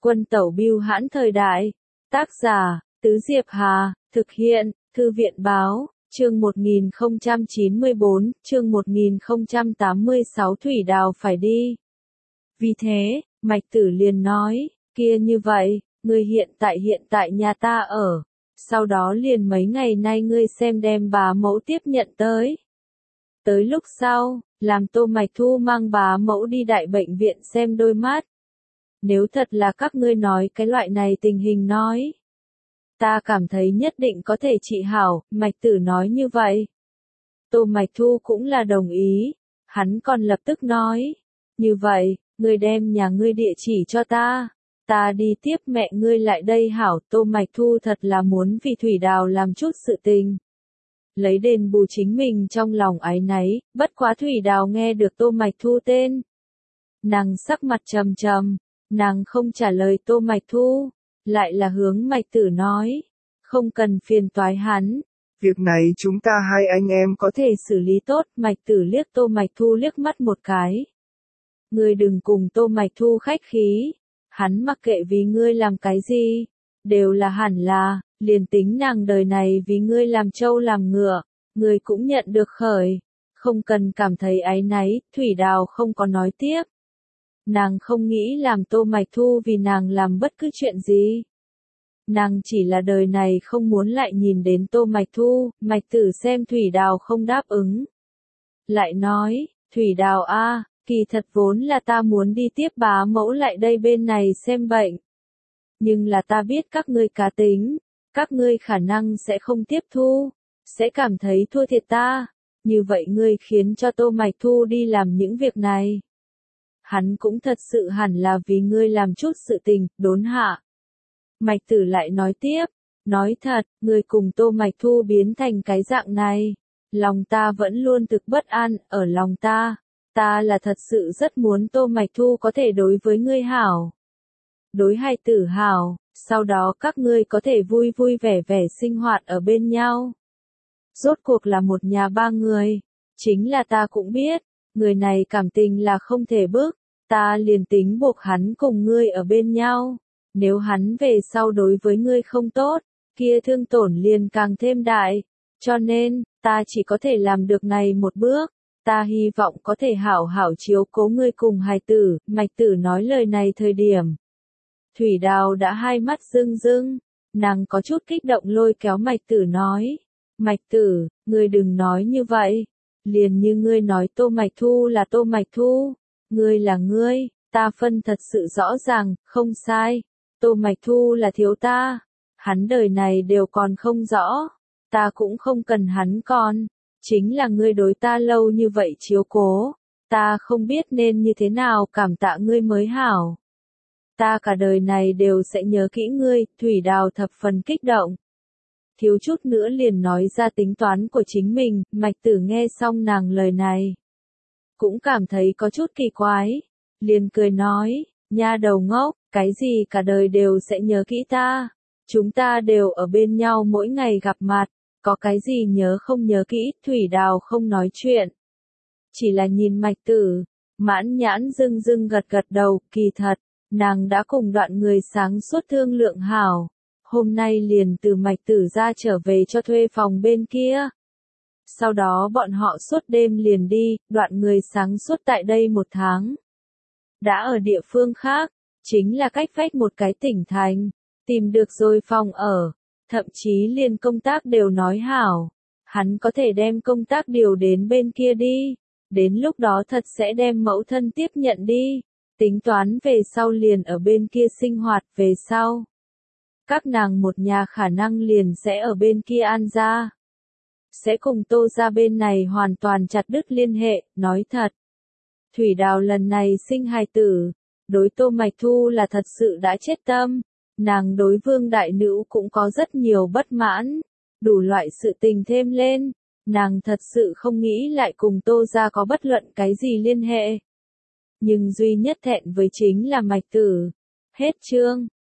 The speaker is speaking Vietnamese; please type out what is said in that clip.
Quân tẩu bưu hãn thời đại. Tác giả, Tứ Diệp Hà, thực hiện, Thư viện báo, chương 1094, chương 1086 Thủy Đào phải đi. Vì thế, Mạch Tử liền nói, kia như vậy, ngươi hiện tại nhà ta ở, sau đó liền mấy ngày nay ngươi xem đem bá mẫu tiếp nhận tới. Tới lúc sau, làm Tô Mạch Thu mang bá mẫu đi đại bệnh viện xem đôi mắt. Nếu thật là các ngươi nói cái loại này tình hình nói, ta cảm thấy nhất định có thể trị hảo, Mạch Tử nói như vậy. Tô Mạch Thu cũng là đồng ý, hắn còn lập tức nói, như vậy, ngươi đem nhà ngươi địa chỉ cho ta đi tiếp mẹ ngươi lại đây hảo. Tô Mạch Thu thật là muốn vì Thủy Đào làm chút sự tình, lấy đền bù chính mình trong lòng áy náy, bất quá Thủy Đào nghe được Tô Mạch Thu tên. Nàng sắc mặt trầm trầm, nàng không trả lời Tô Mạch Thu, lại là hướng Mạch Tử nói, không cần phiền toái hắn. Việc này chúng ta hai anh em có thể xử lý tốt. Mạch Tử liếc Tô Mạch Thu liếc mắt một cái. Ngươi đừng cùng Tô Mạch Thu khách khí, hắn mặc kệ vì ngươi làm cái gì, đều là hẳn là, liền tính nàng đời này vì ngươi làm trâu làm ngựa, ngươi cũng nhận được khởi, không cần cảm thấy áy náy. Thủy Đào không có nói tiếp. Nàng không nghĩ làm Tô Mạch Thu vì nàng làm bất cứ chuyện gì. Nàng chỉ là đời này không muốn lại nhìn đến Tô Mạch Thu. Mạch Tử xem Thủy Đào không đáp ứng, lại nói, Thủy Đào a, kỳ thật vốn là ta muốn đi tiếp bá mẫu lại đây bên này xem bệnh. Nhưng là ta biết các ngươi cá tính, các ngươi khả năng sẽ không tiếp thu, sẽ cảm thấy thua thiệt ta. Như vậy ngươi khiến cho Tô Mạch Thu đi làm những việc này, hắn cũng thật sự hẳn là vì ngươi làm chút sự tình. Đốn hạ, Mạch Tử lại nói tiếp, nói thật, ngươi cùng Tô Mạch Thu biến thành cái dạng này, lòng ta vẫn luôn thực bất an. Ở lòng ta là thật sự rất muốn Tô Mạch Thu có thể đối với ngươi hảo, đối hai tử hảo, sau đó các ngươi có thể vui vui vẻ vẻ sinh hoạt ở bên nhau. Rốt cuộc là một nhà ba người, chính là ta cũng biết, người này cảm tình là không thể bức, ta liền tính buộc hắn cùng ngươi ở bên nhau. Nếu hắn về sau đối với ngươi không tốt, kia thương tổn liền càng thêm đại, cho nên, ta chỉ có thể làm được này một bước. Ta hy vọng có thể hảo hảo chiếu cố ngươi cùng hài tử. Mạch Tử nói lời này thời điểm, Thủy Đào đã hai mắt rưng rưng, nàng có chút kích động lôi kéo Mạch Tử nói, Mạch Tử, ngươi đừng nói như vậy, liền như ngươi nói Tô Mạch Thu là Tô Mạch Thu, ngươi là ngươi, ta phân thật sự rõ ràng, không sai, Tô Mạch Thu là thiếu ta, hắn đời này đều còn không rõ, ta cũng không cần hắn còn. Chính là ngươi đối ta lâu như vậy chiếu cố, ta không biết nên như thế nào cảm tạ ngươi mới hảo. Ta cả đời này đều sẽ nhớ kỹ ngươi. Thủy Đào thập phần kích động, thiếu chút nữa liền nói ra tính toán của chính mình. Mạch Tử nghe xong nàng lời này, cũng cảm thấy có chút kỳ quái, liền cười nói, nha đầu ngốc, cái gì cả đời đều sẽ nhớ kỹ ta, chúng ta đều ở bên nhau mỗi ngày gặp mặt. Có cái gì nhớ không nhớ kỹ. Thủy Đào không nói chuyện, chỉ là nhìn Mạch Tử, mãn nhãn rưng rưng gật gật đầu. Kỳ thật, nàng đã cùng Đoạn Người sáng suốt thương lượng hảo, hôm nay liền từ Mạch Tử ra trở về cho thuê phòng bên kia. Sau đó bọn họ suốt đêm liền đi. Đoạn Người sáng suốt tại đây 1 tháng, đã ở địa phương khác, chính là cách vách một cái tỉnh thành, tìm được rồi phòng ở. Thậm chí liền công tác đều nói hảo, hắn có thể đem công tác điều đến bên kia đi, đến lúc đó thật sẽ đem mẫu thân tiếp nhận đi, tính toán về sau liền ở bên kia sinh hoạt. Về sau, các nàng một nhà khả năng liền sẽ ở bên kia An gia, sẽ cùng Tô gia bên này hoàn toàn chặt đứt liên hệ. Nói thật, Thủy Đào lần này sinh hài tử, đối Tô Mạch Thu là thật sự đã chết tâm. Nàng đối Vương đại nữ cũng có rất nhiều bất mãn, đủ loại sự tình thêm lên, nàng thật sự không nghĩ lại cùng Tô gia có bất luận cái gì liên hệ. Nhưng duy nhất thẹn với chính là Mạch Tử. Hết chương.